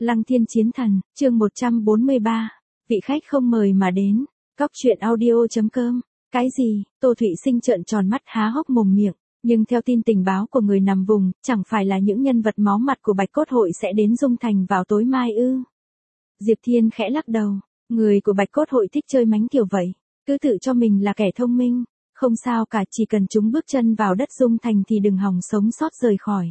Lăng Thiên Chiến Thần, chương 143. Vị khách không mời mà đến. Cóc truyện audio.com. Cái gì? Tô Thụy Sinh trợn tròn mắt há hốc mồm miệng. Nhưng theo tin tình báo của người nằm vùng, chẳng phải là những nhân vật máu mặt của Bạch Cốt Hội sẽ đến Dung Thành vào tối mai ư? Diệp Thiên khẽ lắc đầu. Người của Bạch Cốt Hội thích chơi mánh kiểu vậy. Cứ tự cho mình là kẻ thông minh. Không sao cả, chỉ cần chúng bước chân vào đất Dung Thành thì đừng hòng sống sót rời khỏi.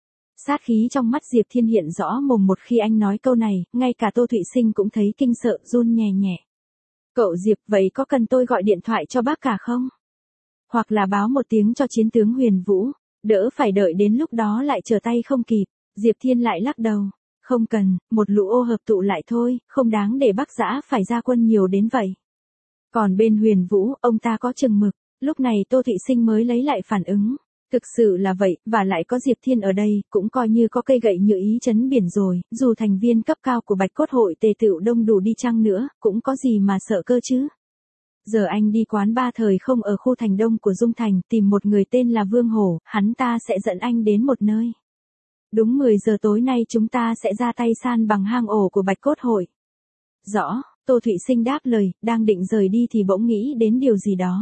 Sát khí trong mắt Diệp Thiên hiện rõ mồm một khi anh nói câu này, ngay cả Tô Thụy Sinh cũng thấy kinh sợ, run nhẹ nhẹ. Cậu Diệp, vậy có cần tôi gọi điện thoại cho bác cả không? Hoặc là báo một tiếng cho chiến tướng Huyền Vũ, đỡ phải đợi đến lúc đó lại trở tay không kịp. Diệp Thiên lại lắc đầu. Không cần, một lũ ô hợp tụ lại thôi, không đáng để Bắc Dã phải ra quân nhiều đến vậy. Còn bên Huyền Vũ, ông ta có chừng mực. Lúc này Tô Thụy Sinh mới lấy lại phản ứng. Thực sự là vậy, và lại có Diệp Thiên ở đây, cũng coi như có cây gậy nhựa ý chấn biển rồi, dù thành viên cấp cao của Bạch Cốt Hội tề tựu đông đủ đi chăng nữa, cũng có gì mà sợ cơ chứ. Giờ anh đi quán ba thời không ở khu thành đông của Dung Thành, tìm một người tên là Vương Hổ, hắn ta sẽ dẫn anh đến một nơi. Đúng 10 giờ tối nay chúng ta sẽ ra tay san bằng hang ổ của Bạch Cốt Hội. Rõ, Tô Thụy Sinh đáp lời, đang định rời đi thì bỗng nghĩ đến điều gì đó.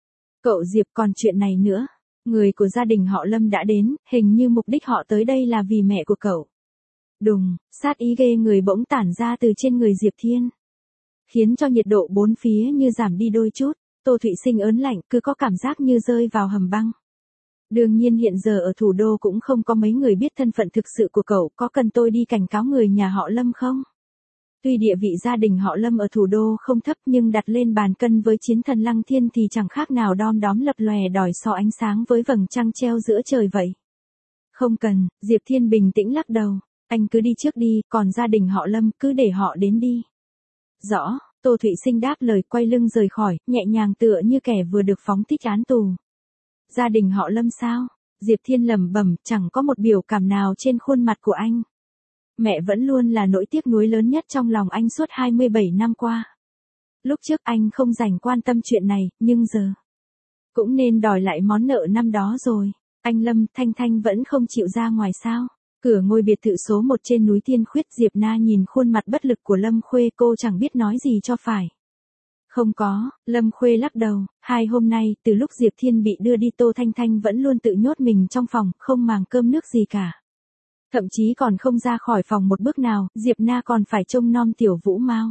Cậu Diệp, còn chuyện này nữa. Người của gia đình họ Lâm đã đến, hình như mục đích họ tới đây là vì mẹ của cậu. Đùng, sát ý ghê người bỗng tản ra từ trên người Diệp Thiên. Khiến cho nhiệt độ bốn phía như giảm đi đôi chút, Tô Thụy Sinh ớn lạnh, cứ có cảm giác như rơi vào hầm băng. Đương nhiên hiện giờ ở thủ đô cũng không có mấy người biết thân phận thực sự của cậu, có cần tôi đi cảnh cáo người nhà họ Lâm không? Tuy địa vị gia đình họ Lâm ở thủ đô không thấp nhưng đặt lên bàn cân với chiến thần Lăng Thiên thì chẳng khác nào đom đóm lập lòe đòi so ánh sáng với vầng trăng treo giữa trời vậy. Không cần, Diệp Thiên bình tĩnh lắc đầu, anh cứ đi trước đi, còn gia đình họ Lâm cứ để họ đến đi. Rõ, Tô Thụy Sinh đáp lời quay lưng rời khỏi, nhẹ nhàng tựa như kẻ vừa được phóng thích án tù. Gia đình họ Lâm sao? Diệp Thiên lẩm bẩm, chẳng có một biểu cảm nào trên khuôn mặt của anh. Mẹ vẫn luôn là nỗi tiếc nuối lớn nhất trong lòng anh suốt 27 năm qua. Lúc trước anh không dành quan tâm chuyện này, nhưng giờ cũng nên đòi lại món nợ năm đó rồi. Anh Lâm, Thanh Thanh vẫn không chịu ra ngoài sao? Cửa ngôi biệt thự số 1 trên núi Tiên Khuyết. Diệp Na nhìn khuôn mặt bất lực của Lâm Khuê, cô chẳng biết nói gì cho phải. Không có, Lâm Khuê lắc đầu, 2 hôm nay, từ lúc Diệp Thiên bị đưa đi Tô Thanh Thanh vẫn luôn tự nhốt mình trong phòng, không màng cơm nước gì cả. Thậm chí còn không ra khỏi phòng một bước nào, Diệp Na còn phải trông nom tiểu Vũ Mao.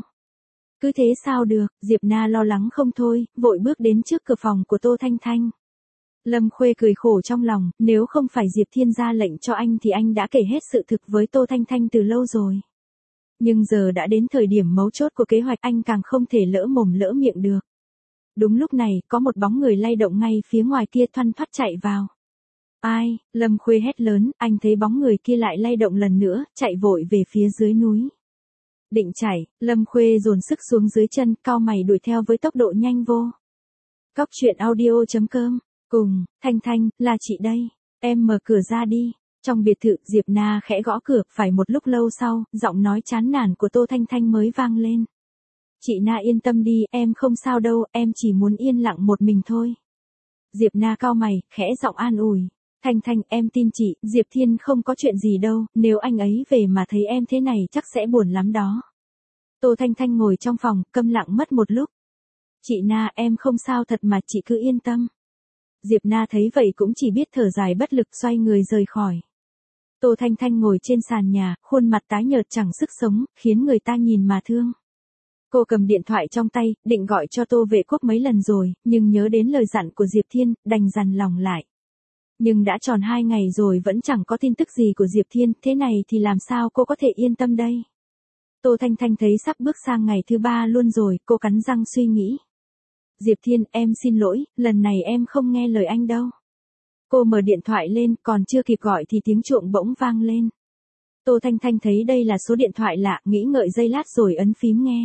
Cứ thế sao được, Diệp Na lo lắng không thôi, vội bước đến trước cửa phòng của Tô Thanh Thanh. Lâm Khuê cười khổ trong lòng, nếu không phải Diệp Thiên ra lệnh cho anh thì anh đã kể hết sự thực với Tô Thanh Thanh từ lâu rồi. Nhưng giờ đã đến thời điểm mấu chốt của kế hoạch, anh càng không thể lỡ mồm lỡ miệng được. Đúng lúc này, có một bóng người lay động ngay phía ngoài kia thoăn thoắt chạy vào. Ai? Lâm Khuê hét lớn, anh thấy bóng người kia lại lay động lần nữa, chạy vội về phía dưới núi. Định chạy, Lâm Khuê dồn sức xuống dưới chân, cau mày đuổi theo với tốc độ nhanh vô. Cóc truyện audio.com. Cùng, Thanh Thanh, là chị đây. Em mở cửa ra đi. Trong biệt thự, Diệp Na khẽ gõ cửa, phải một lúc lâu sau, giọng nói chán nản của Tô Thanh Thanh mới vang lên. Chị Na yên tâm đi, em không sao đâu, em chỉ muốn yên lặng một mình thôi. Diệp Na cau mày, khẽ giọng an ủi. Thanh Thanh, em tin chị, Diệp Thiên không có chuyện gì đâu, nếu anh ấy về mà thấy em thế này chắc sẽ buồn lắm đó. Tô Thanh Thanh ngồi trong phòng, câm lặng mất một lúc. Chị Na, em không sao thật mà, chị cứ yên tâm. Diệp Na thấy vậy cũng chỉ biết thở dài bất lực xoay người rời khỏi. Tô Thanh Thanh ngồi trên sàn nhà, khuôn mặt tái nhợt chẳng sức sống, khiến người ta nhìn mà thương. Cô cầm điện thoại trong tay, định gọi cho Tô Vệ Quốc mấy lần rồi, nhưng nhớ đến lời dặn của Diệp Thiên, đành dằn lòng lại. Nhưng đã tròn 2 ngày rồi vẫn chẳng có tin tức gì của Diệp Thiên, thế này thì làm sao cô có thể yên tâm đây? Tô Thanh Thanh thấy sắp bước sang ngày thứ 3 luôn rồi, cô cắn răng suy nghĩ. Diệp Thiên, em xin lỗi, lần này em không nghe lời anh đâu. Cô mở điện thoại lên, còn chưa kịp gọi thì tiếng chuông bỗng vang lên. Tô Thanh Thanh thấy đây là số điện thoại lạ, nghĩ ngợi giây lát rồi ấn phím nghe.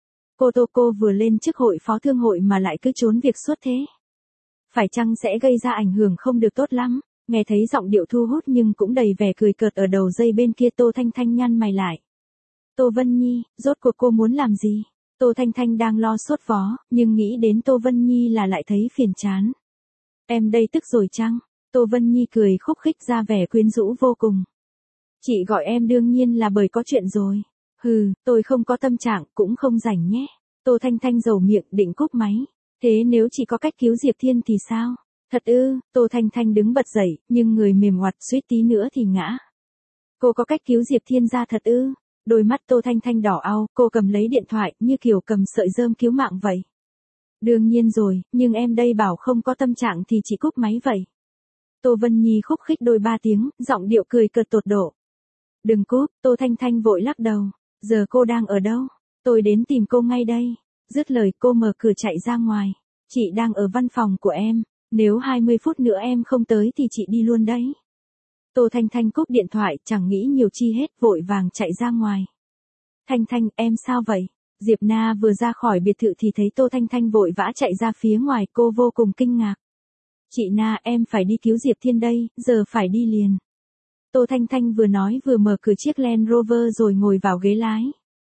Cô vừa lên chức hội phó thương hội mà lại cứ trốn việc suốt thế. Phải chăng sẽ gây ra ảnh hưởng không được tốt lắm? Nghe thấy giọng điệu thu hút nhưng cũng đầy vẻ cười cợt ở đầu dây bên kia, Tô Thanh Thanh nhăn mày lại. Tô Vân Nhi, rốt cuộc cô muốn làm gì? Tô Thanh Thanh đang lo sốt vó, nhưng nghĩ đến Tô Vân Nhi là lại thấy phiền chán. Em đây tức rồi chăng? Tô Vân Nhi cười khúc khích ra vẻ quyến rũ vô cùng. Chị gọi em đương nhiên là bởi có chuyện rồi. Hừ, tôi không có tâm trạng, cũng không rảnh nhé. Tô Thanh Thanh dầu miệng định cúp máy. Thế nếu chị có cách cứu Diệp Thiên thì sao? Thật ư, Tô Thanh Thanh đứng bật dậy, nhưng người mềm oặt suýt tí nữa thì ngã. Cô có cách cứu Diệp Thiên ra thật ư? Đôi mắt Tô Thanh Thanh đỏ au, cô cầm lấy điện thoại, như kiểu cầm sợi rơm cứu mạng vậy. Đương nhiên rồi, nhưng em đây bảo không có tâm trạng thì chị cúp máy vậy. Tô Vân Nhi khúc khích đôi ba tiếng, giọng điệu cười cợt tột độ. Đừng cúp, Tô Thanh Thanh vội lắc đầu. Giờ cô đang ở đâu? Tôi đến tìm cô ngay đây. Dứt lời cô mở cửa chạy ra ngoài. Chị đang ở văn phòng của em. Nếu 20 phút nữa em không tới thì chị đi luôn đấy. Tô Thanh Thanh cúp điện thoại, chẳng nghĩ nhiều chi hết, vội vàng chạy ra ngoài. Thanh Thanh, em sao vậy? Diệp Na vừa ra khỏi biệt thự thì thấy Tô Thanh Thanh vội vã chạy ra phía ngoài, cô vô cùng kinh ngạc. Chị Na, em phải đi cứu Diệp Thiên đây, giờ phải đi liền. Tô Thanh Thanh vừa nói vừa mở cửa chiếc Land Rover rồi ngồi vào ghế lái.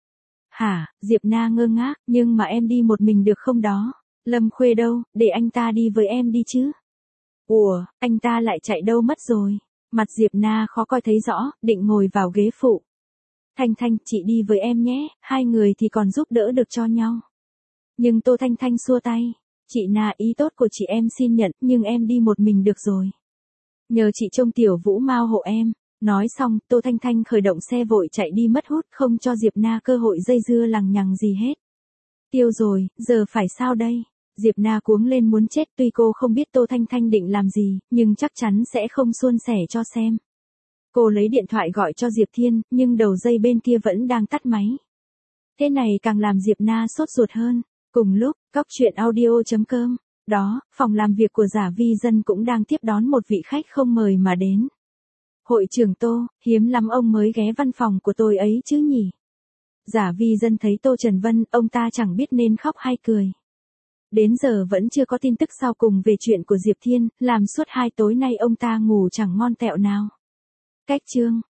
Hả, Diệp Na ngơ ngác, nhưng mà em đi một mình được không đó? Lâm Khuê đâu, để anh ta đi với em đi chứ. Ủa, anh ta lại chạy đâu mất rồi? Mặt Diệp Na khó coi thấy rõ, định ngồi vào ghế phụ. Thanh Thanh, chị đi với em nhé, hai người thì còn giúp đỡ được cho nhau. Nhưng Tô Thanh Thanh xua tay. Chị Na, ý tốt của chị em xin nhận, nhưng em đi một mình được rồi. Nhờ chị trông Tiểu Vũ mau hộ em. Nói xong, Tô Thanh Thanh khởi động xe vội chạy đi mất hút, không cho Diệp Na cơ hội dây dưa lằng nhằng gì hết. Tiêu rồi, giờ phải sao đây? Diệp Na cuống lên muốn chết, tuy cô không biết Tô Thanh Thanh định làm gì, nhưng chắc chắn sẽ không suôn sẻ cho xem. Cô lấy điện thoại gọi cho Diệp Thiên, nhưng đầu dây bên kia vẫn đang tắt máy. Thế này càng làm Diệp Na sốt ruột hơn. Cùng lúc, Cóc Truyện Audio.com, đó, phòng làm việc của Giả Vi Dân cũng đang tiếp đón một vị khách không mời mà đến. Hội trưởng Tô, hiếm lắm ông mới ghé văn phòng của tôi ấy chứ nhỉ? Giả Vi Dân thấy Tô Trần Vân, ông ta chẳng biết nên khóc hay cười. Đến giờ vẫn chưa có tin tức sau cùng về chuyện của Diệp Thiên, làm suốt 2 tối nay ông ta ngủ chẳng ngon tẹo nào. Cách chương